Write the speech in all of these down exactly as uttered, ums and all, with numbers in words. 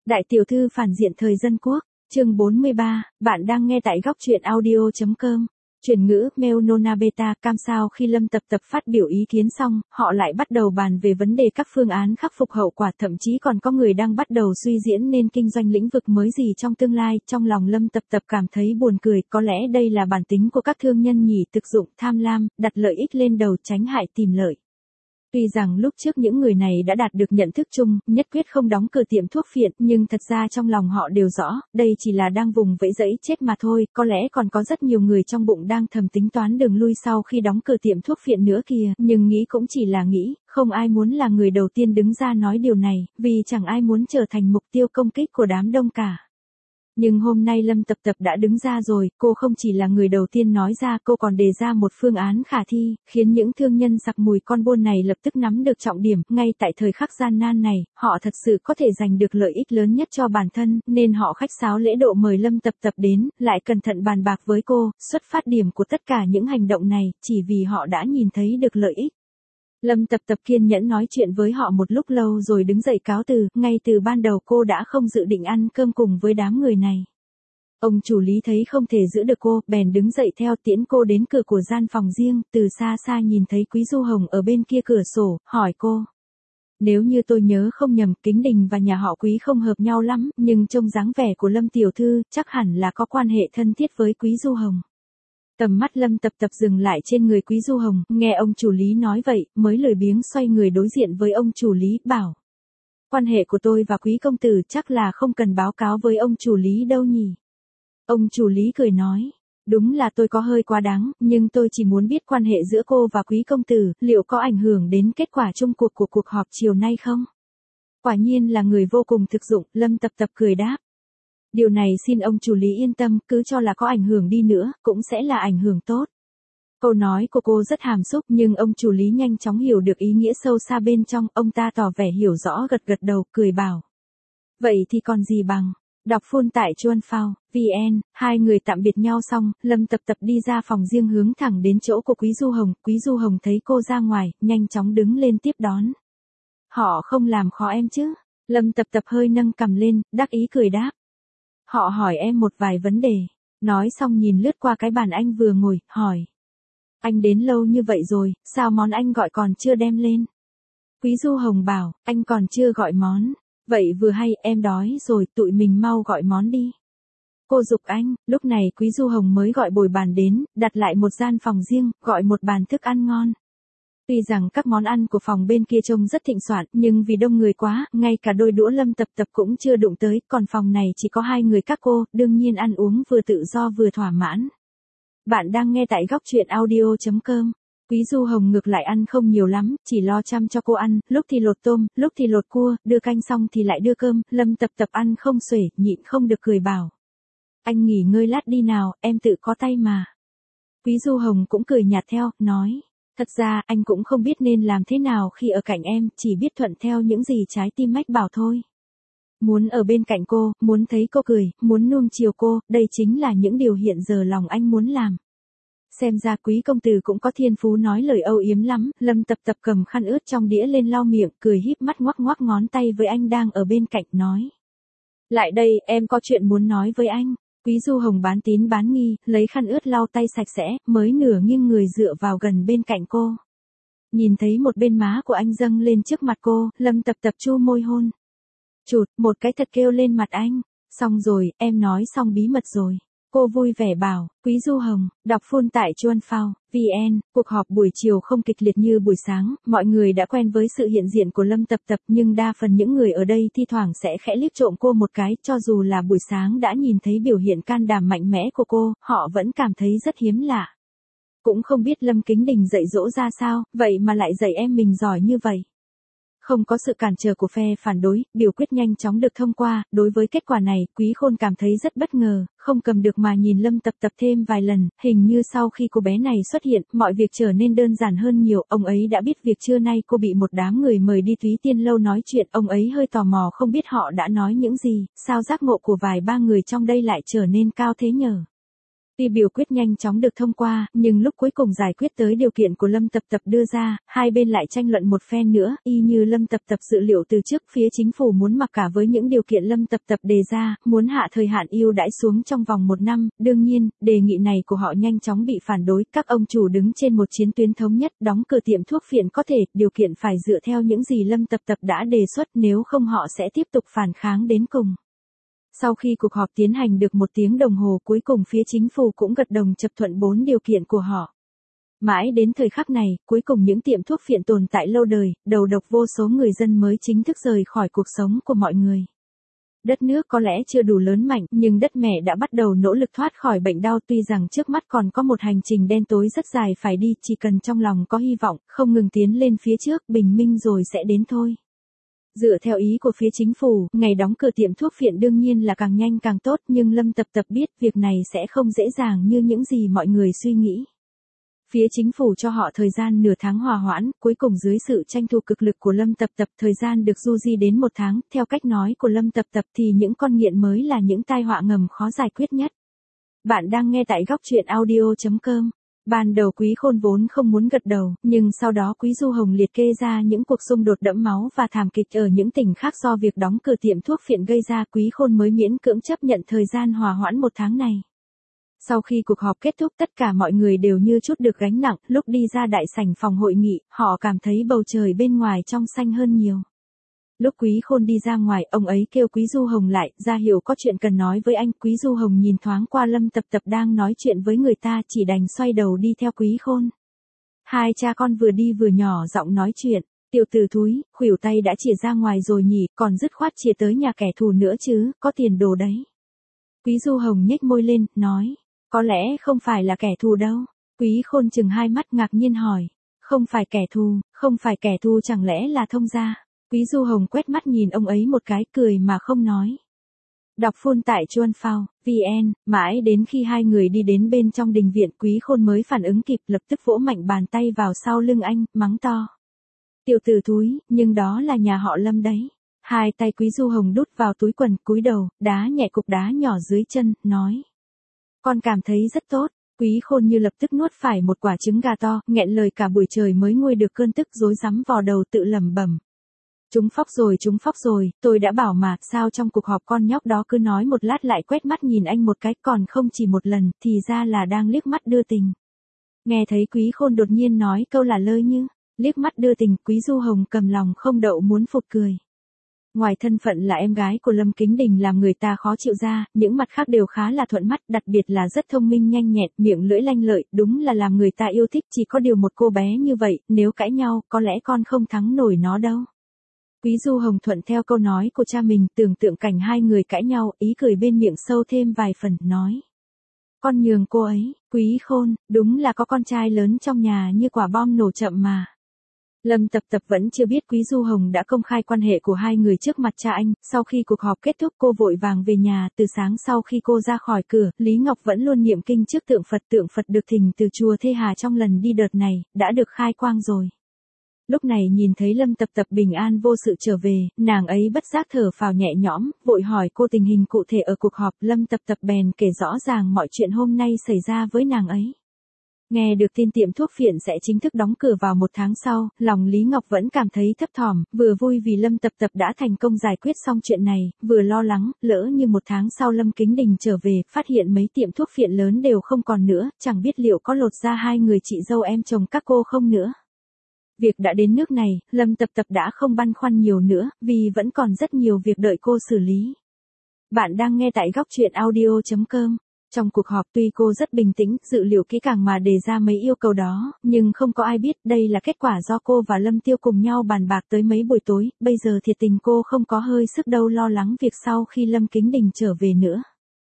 Đại tiểu thư phản diện thời dân quốc, chương bốn mươi ba, bạn đang nghe tại góc truyện audio.com. Chuyển ngữ, mail Nona Beta, cam sao khi Lâm Tập Tập phát biểu ý kiến xong, họ lại bắt đầu bàn về vấn đề các phương án khắc phục hậu quả, thậm chí còn có người đang bắt đầu suy diễn nên kinh doanh lĩnh vực mới gì trong tương lai. Trong lòng Lâm Tập Tập cảm thấy buồn cười, có lẽ đây là bản tính của các thương nhân nhỉ, thực dụng, tham lam, đặt lợi ích lên đầu, tránh hại tìm lợi. Tuy rằng lúc trước những người này đã đạt được nhận thức chung, nhất quyết không đóng cửa tiệm thuốc phiện, nhưng thật ra trong lòng họ đều rõ, đây chỉ là đang vùng vẫy dẫy chết mà thôi, có lẽ còn có rất nhiều người trong bụng đang thầm tính toán đường lui sau khi đóng cửa tiệm thuốc phiện nữa kìa, nhưng nghĩ cũng chỉ là nghĩ, không ai muốn là người đầu tiên đứng ra nói điều này, vì chẳng ai muốn trở thành mục tiêu công kích của đám đông cả. Nhưng hôm nay Lâm Tập Tập đã đứng ra rồi, cô không chỉ là người đầu tiên nói ra, cô còn đề ra một phương án khả thi, khiến những thương nhân sặc mùi con buôn này lập tức nắm được trọng điểm, ngay tại thời khắc gian nan này, họ thật sự có thể giành được lợi ích lớn nhất cho bản thân, nên họ khách sáo lễ độ mời Lâm Tập Tập đến, lại cẩn thận bàn bạc với cô, xuất phát điểm của tất cả những hành động này, chỉ vì họ đã nhìn thấy được lợi ích. Lâm Tập Tập kiên nhẫn nói chuyện với họ một lúc lâu rồi đứng dậy cáo từ, ngay từ ban đầu cô đã không dự định ăn cơm cùng với đám người này. Ông chủ Lý thấy không thể giữ được cô, bèn đứng dậy theo tiễn cô đến cửa của gian phòng riêng, từ xa xa nhìn thấy Quý Du Hồng ở bên kia cửa sổ, hỏi cô. Nếu như tôi nhớ không nhầm, Kính Đình và nhà họ Quý không hợp nhau lắm, nhưng trông dáng vẻ của Lâm Tiểu Thư, chắc hẳn là có quan hệ thân thiết với Quý Du Hồng. Tầm mắt Lâm Tập Tập dừng lại trên người Quý Du Hồng, nghe ông chủ Lý nói vậy, mới lười biếng xoay người đối diện với ông chủ Lý, bảo. Quan hệ của tôi và Quý công tử chắc là không cần báo cáo với ông chủ Lý đâu nhỉ. Ông chủ Lý cười nói, đúng là tôi có hơi quá đáng, nhưng tôi chỉ muốn biết quan hệ giữa cô và Quý công tử, liệu có ảnh hưởng đến kết quả chung cuộc của cuộc họp chiều nay không? Quả nhiên là người vô cùng thực dụng, Lâm Tập Tập cười đáp. Điều này xin ông chủ Lý yên tâm, cứ cho là có ảnh hưởng đi nữa, cũng sẽ là ảnh hưởng tốt. Câu nói của cô rất hàm xúc nhưng ông chủ Lý nhanh chóng hiểu được ý nghĩa sâu xa bên trong, ông ta tỏ vẻ hiểu rõ gật gật đầu, cười bảo. Vậy thì còn gì bằng, đọc full tại chuan phao, vn, hai người tạm biệt nhau xong, Lâm Tập Tập đi ra phòng riêng hướng thẳng đến chỗ của Quý Du Hồng, Quý Du Hồng thấy cô ra ngoài, nhanh chóng đứng lên tiếp đón. Họ không làm khó em chứ? Lâm Tập Tập hơi nâng cằm lên, đắc ý cười đáp. Họ hỏi em một vài vấn đề. Nói xong nhìn lướt qua cái bàn anh vừa ngồi, hỏi. Anh đến lâu như vậy rồi, sao món anh gọi còn chưa đem lên? Quý Du Hồng bảo, anh còn chưa gọi món. Vậy vừa hay, em đói rồi, tụi mình mau gọi món đi. Cô giục anh, lúc này Quý Du Hồng mới gọi bồi bàn đến, đặt lại một gian phòng riêng, gọi một bàn thức ăn ngon. Tuy rằng các món ăn của phòng bên kia trông rất thịnh soạn, nhưng vì đông người quá, ngay cả đôi đũa Lâm Tập Tập cũng chưa đụng tới, còn phòng này chỉ có hai người các cô, đương nhiên ăn uống vừa tự do vừa thỏa mãn. Bạn đang nghe tại góc truyện audio.com. Quý Du Hồng ngược lại ăn không nhiều lắm, chỉ lo chăm cho cô ăn, lúc thì lột tôm, lúc thì lột cua, đưa canh xong thì lại đưa cơm, Lâm Tập Tập ăn không xuể, nhịn không được cười bảo. Anh nghỉ ngơi lát đi nào, em tự có tay mà. Quý Du Hồng cũng cười nhạt theo, nói. Thật ra, anh cũng không biết nên làm thế nào khi ở cạnh em, chỉ biết thuận theo những gì trái tim mách bảo thôi. Muốn ở bên cạnh cô, muốn thấy cô cười, muốn nuông chiều cô, đây chính là những điều hiện giờ lòng anh muốn làm. Xem ra Quý công tử cũng có thiên phú nói lời âu yếm lắm, Lâm Tập Tập cầm khăn ướt trong đĩa lên lau miệng, cười híp mắt ngoắc ngoắc ngón tay với anh đang ở bên cạnh, nói. Lại đây, em có chuyện muốn nói với anh. Quý Du Hồng bán tín bán nghi, lấy khăn ướt lau tay sạch sẽ, mới nửa nghiêng người dựa vào gần bên cạnh cô. Nhìn thấy một bên má của anh dâng lên trước mặt cô, Lâm Tập Tập chu môi hôn. Chụt, một cái thật kêu lên mặt anh. Xong rồi, em nói xong bí mật rồi. Cô vui vẻ bảo, Quý Du Hồng, đọc full tại chuan phao, vn, cuộc họp buổi chiều không kịch liệt như buổi sáng, mọi người đã quen với sự hiện diện của Lâm Tập Tập nhưng đa phần những người ở đây thi thoảng sẽ khẽ liếc trộm cô một cái, cho dù là buổi sáng đã nhìn thấy biểu hiện can đảm mạnh mẽ của cô, họ vẫn cảm thấy rất hiếm lạ. Cũng không biết Lâm Kính Đình dạy dỗ ra sao, vậy mà lại dạy em mình giỏi như vậy. Không có sự cản trở của phe phản đối, biểu quyết nhanh chóng được thông qua, đối với kết quả này, Quý Khôn cảm thấy rất bất ngờ, không cầm được mà nhìn Lâm Tập Tập thêm vài lần, hình như sau khi cô bé này xuất hiện, mọi việc trở nên đơn giản hơn nhiều, ông ấy đã biết việc trưa nay cô bị một đám người mời đi Túy Tiên Lâu nói chuyện, ông ấy hơi tò mò không biết họ đã nói những gì, sao giác ngộ của vài ba người trong đây lại trở nên cao thế nhờ. Tuy biểu quyết nhanh chóng được thông qua, nhưng lúc cuối cùng giải quyết tới điều kiện của Lâm Tập Tập đưa ra, hai bên lại tranh luận một phen nữa, y như Lâm Tập Tập dự liệu từ trước phía chính phủ muốn mặc cả với những điều kiện Lâm Tập Tập đề ra, muốn hạ thời hạn ưu đãi xuống trong vòng một năm, đương nhiên, đề nghị này của họ nhanh chóng bị phản đối, các ông chủ đứng trên một chiến tuyến thống nhất, đóng cửa tiệm thuốc phiện có thể, điều kiện phải dựa theo những gì Lâm Tập Tập đã đề xuất, nếu không họ sẽ tiếp tục phản kháng đến cùng. Sau khi cuộc họp tiến hành được một tiếng đồng hồ cuối cùng phía chính phủ cũng gật đồng chấp thuận bốn điều kiện của họ. Mãi đến thời khắc này, cuối cùng những tiệm thuốc phiện tồn tại lâu đời, đầu độc vô số người dân mới chính thức rời khỏi cuộc sống của mọi người. Đất nước có lẽ chưa đủ lớn mạnh, nhưng đất mẹ đã bắt đầu nỗ lực thoát khỏi bệnh đau, tuy rằng trước mắt còn có một hành trình đen tối rất dài phải đi, chỉ cần trong lòng có hy vọng, không ngừng tiến lên phía trước, bình minh rồi sẽ đến thôi. Dựa theo ý của phía chính phủ, ngày đóng cửa tiệm thuốc phiện đương nhiên là càng nhanh càng tốt, nhưng Lâm Tập Tập biết việc này sẽ không dễ dàng như những gì mọi người suy nghĩ. Phía chính phủ cho họ thời gian nửa tháng hòa hoãn, cuối cùng dưới sự tranh thủ cực lực của Lâm Tập Tập, thời gian được du di đến một tháng, theo cách nói của Lâm Tập Tập thì những con nghiện mới là những tai họa ngầm khó giải quyết nhất. Bạn đang nghe tại góc truyện audio chấm com. Ban đầu Quý Khôn vốn không muốn gật đầu, nhưng sau đó Quý Du Hồng liệt kê ra những cuộc xung đột đẫm máu và thảm kịch ở những tỉnh khác do việc đóng cửa tiệm thuốc phiện gây ra, Quý Khôn mới miễn cưỡng chấp nhận thời gian hòa hoãn một tháng này. Sau khi cuộc họp kết thúc, tất cả mọi người đều như chút được gánh nặng, lúc đi ra đại sảnh phòng hội nghị, họ cảm thấy bầu trời bên ngoài trong xanh hơn nhiều. Lúc Quý Khôn đi ra ngoài, ông ấy kêu Quý Du Hồng lại, ra hiệu có chuyện cần nói với anh. Quý Du Hồng nhìn thoáng qua Lâm Tập Tập đang nói chuyện với người ta, chỉ đành xoay đầu đi theo Quý Khôn. Hai cha con vừa đi vừa nhỏ giọng nói chuyện, tiểu tử thúi, khuỷu tay đã chìa ra ngoài rồi nhỉ, còn dứt khoát chìa tới nhà kẻ thù nữa chứ, có tiền đồ đấy. Quý Du Hồng nhếch môi lên, nói, có lẽ không phải là kẻ thù đâu. Quý Khôn chừng hai mắt ngạc nhiên hỏi, không phải kẻ thù, không phải kẻ thù chẳng lẽ là thông gia? Quý Du Hồng quét mắt nhìn ông ấy một cái, cười mà không nói. Đọc full tại chuan phao chấm vn, mãi đến khi hai người đi đến bên trong đình viện, Quý Khôn mới phản ứng kịp, lập tức vỗ mạnh bàn tay vào sau lưng anh, mắng to. Tiểu tử thúi, nhưng đó là nhà họ Lâm đấy. Hai tay Quý Du Hồng đút vào túi quần, cúi đầu, đá nhẹ cục đá nhỏ dưới chân, nói. Con cảm thấy rất tốt. Quý Khôn như lập tức nuốt phải một quả trứng gà to, nghẹn lời cả buổi trời mới nguôi được cơn tức, rối rắm vò đầu tự lẩm bẩm. Chúng phóc rồi, chúng phóc rồi, tôi đã bảo mà, sao trong cuộc họp con nhóc đó cứ nói một lát lại quét mắt nhìn anh một cái, còn không chỉ một lần, thì ra là đang liếc mắt đưa tình. Nghe thấy Quý Khôn đột nhiên nói câu là lơi như, liếc mắt đưa tình, Quý Du Hồng cầm lòng không đậu muốn phụt cười. Ngoài thân phận là em gái của Lâm Kính Đình làm người ta khó chịu ra, những mặt khác đều khá là thuận mắt, đặc biệt là rất thông minh nhanh nhẹn, miệng lưỡi lanh lợi, đúng là làm người ta yêu thích, chỉ có điều một cô bé như vậy, nếu cãi nhau, có lẽ con không thắng nổi nó đâu. Quý Du Hồng thuận theo câu nói của cha mình, tưởng tượng cảnh hai người cãi nhau, ý cười bên miệng sâu thêm vài phần, nói. Con nhường cô ấy, Quý Khôn, đúng là có con trai lớn trong nhà như quả bom nổ chậm mà. Lâm Tập Tập vẫn chưa biết Quý Du Hồng đã công khai quan hệ của hai người trước mặt cha anh, sau khi cuộc họp kết thúc cô vội vàng về nhà, từ sáng sau khi cô ra khỏi cửa, Lý Ngọc vẫn luôn niệm kinh trước tượng Phật, tượng Phật được thỉnh từ chùa Thê Hà trong lần đi đợt này, đã được khai quang rồi. Lúc này nhìn thấy Lâm Tập Tập bình an vô sự trở về, nàng ấy bất giác thở phào nhẹ nhõm, vội hỏi cô tình hình cụ thể ở cuộc họp, Lâm Tập Tập bèn kể rõ ràng mọi chuyện hôm nay xảy ra với nàng ấy. Nghe được tin tiệm thuốc phiện sẽ chính thức đóng cửa vào một tháng sau, lòng Lý Ngọc vẫn cảm thấy thấp thỏm, vừa vui vì Lâm Tập Tập đã thành công giải quyết xong chuyện này, vừa lo lắng, lỡ như một tháng sau Lâm Kính Đình trở về, phát hiện mấy tiệm thuốc phiện lớn đều không còn nữa, chẳng biết liệu có lột ra hai người chị dâu em chồng các cô không nữa. Việc đã đến nước này, Lâm Tập Tập đã không băn khoăn nhiều nữa, vì vẫn còn rất nhiều việc đợi cô xử lý. Bạn đang nghe tại góc truyện audio chấm com. Trong cuộc họp tuy cô rất bình tĩnh, dự liệu kỹ càng mà đề ra mấy yêu cầu đó, nhưng không có ai biết đây là kết quả do cô và Lâm Tiêu cùng nhau bàn bạc tới mấy buổi tối, bây giờ thiệt tình cô không có hơi sức đâu lo lắng việc sau khi Lâm Kính Đình trở về nữa.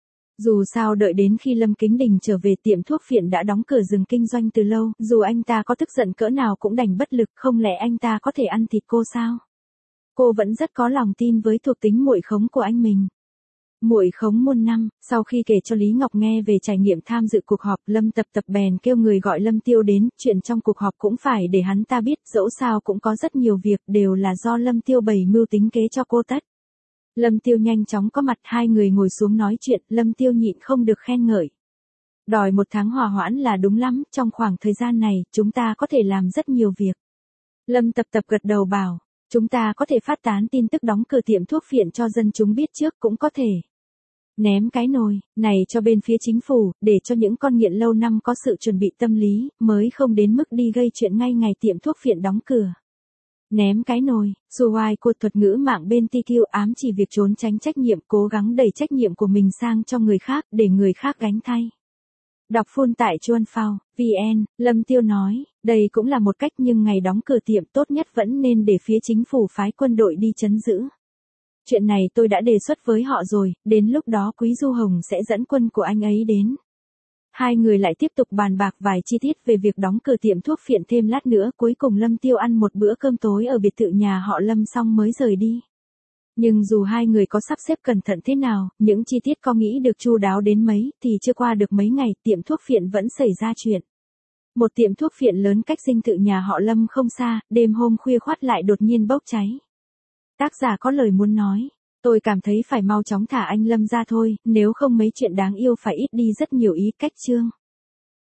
Dù sao đợi đến khi Lâm Kính Đình trở về tiệm thuốc phiện đã đóng cửa dừng kinh doanh từ lâu, dù anh ta có tức giận cỡ nào cũng đành bất lực, không lẽ anh ta có thể ăn thịt cô sao? Cô vẫn rất có lòng tin với thuộc tính muội khống của anh mình. Muội khống muôn năm, sau khi kể cho Lý Ngọc nghe về trải nghiệm tham dự cuộc họp, Lâm Tập Tập bèn kêu người gọi Lâm Tiêu đến, chuyện trong cuộc họp cũng phải để hắn ta biết, dẫu sao cũng có rất nhiều việc, đều là do Lâm Tiêu bày mưu tính kế cho cô tất. Lâm Tiêu nhanh chóng có mặt, hai người ngồi xuống nói chuyện, Lâm Tiêu nhịn không được khen ngợi. Đòi một tháng hòa hoãn là đúng lắm, trong khoảng thời gian này, chúng ta có thể làm rất nhiều việc. Lâm Tập Tập gật đầu bảo, chúng ta có thể phát tán tin tức đóng cửa tiệm thuốc phiện cho dân chúng biết trước cũng có thể. Ném cái nồi này cho bên phía chính phủ, để cho những con nghiện lâu năm có sự chuẩn bị tâm lý, mới không đến mức đi gây chuyện ngay ngày tiệm thuốc phiện đóng cửa. Ném cái nồi, Suwai của thuật ngữ mạng bên tê quy ám chỉ việc trốn tránh trách nhiệm, cố gắng đẩy trách nhiệm của mình sang cho người khác, để người khác gánh thay. Đọc full tại chuan phao chấm vn, Lâm Tiêu nói, đây cũng là một cách nhưng ngày đóng cửa tiệm tốt nhất vẫn nên để phía chính phủ phái quân đội đi trấn giữ. Chuyện này tôi đã đề xuất với họ rồi, đến lúc đó Quý Du Hồng sẽ dẫn quân của anh ấy đến. Hai người lại tiếp tục bàn bạc vài chi tiết về việc đóng cửa tiệm thuốc phiện thêm lát nữa, cuối cùng Lâm Tiêu ăn một bữa cơm tối ở biệt thự nhà họ Lâm xong mới rời đi. Nhưng dù hai người có sắp xếp cẩn thận thế nào, những chi tiết có nghĩ được chu đáo đến mấy, thì chưa qua được mấy ngày, tiệm thuốc phiện vẫn xảy ra chuyện. Một tiệm thuốc phiện lớn cách dinh thự nhà họ Lâm không xa, đêm hôm khuya khoắt lại đột nhiên bốc cháy. Tác giả có lời muốn nói, tôi cảm thấy phải mau chóng thả anh Lâm ra thôi, nếu không mấy chuyện đáng yêu phải ít đi rất nhiều ý. Cách chương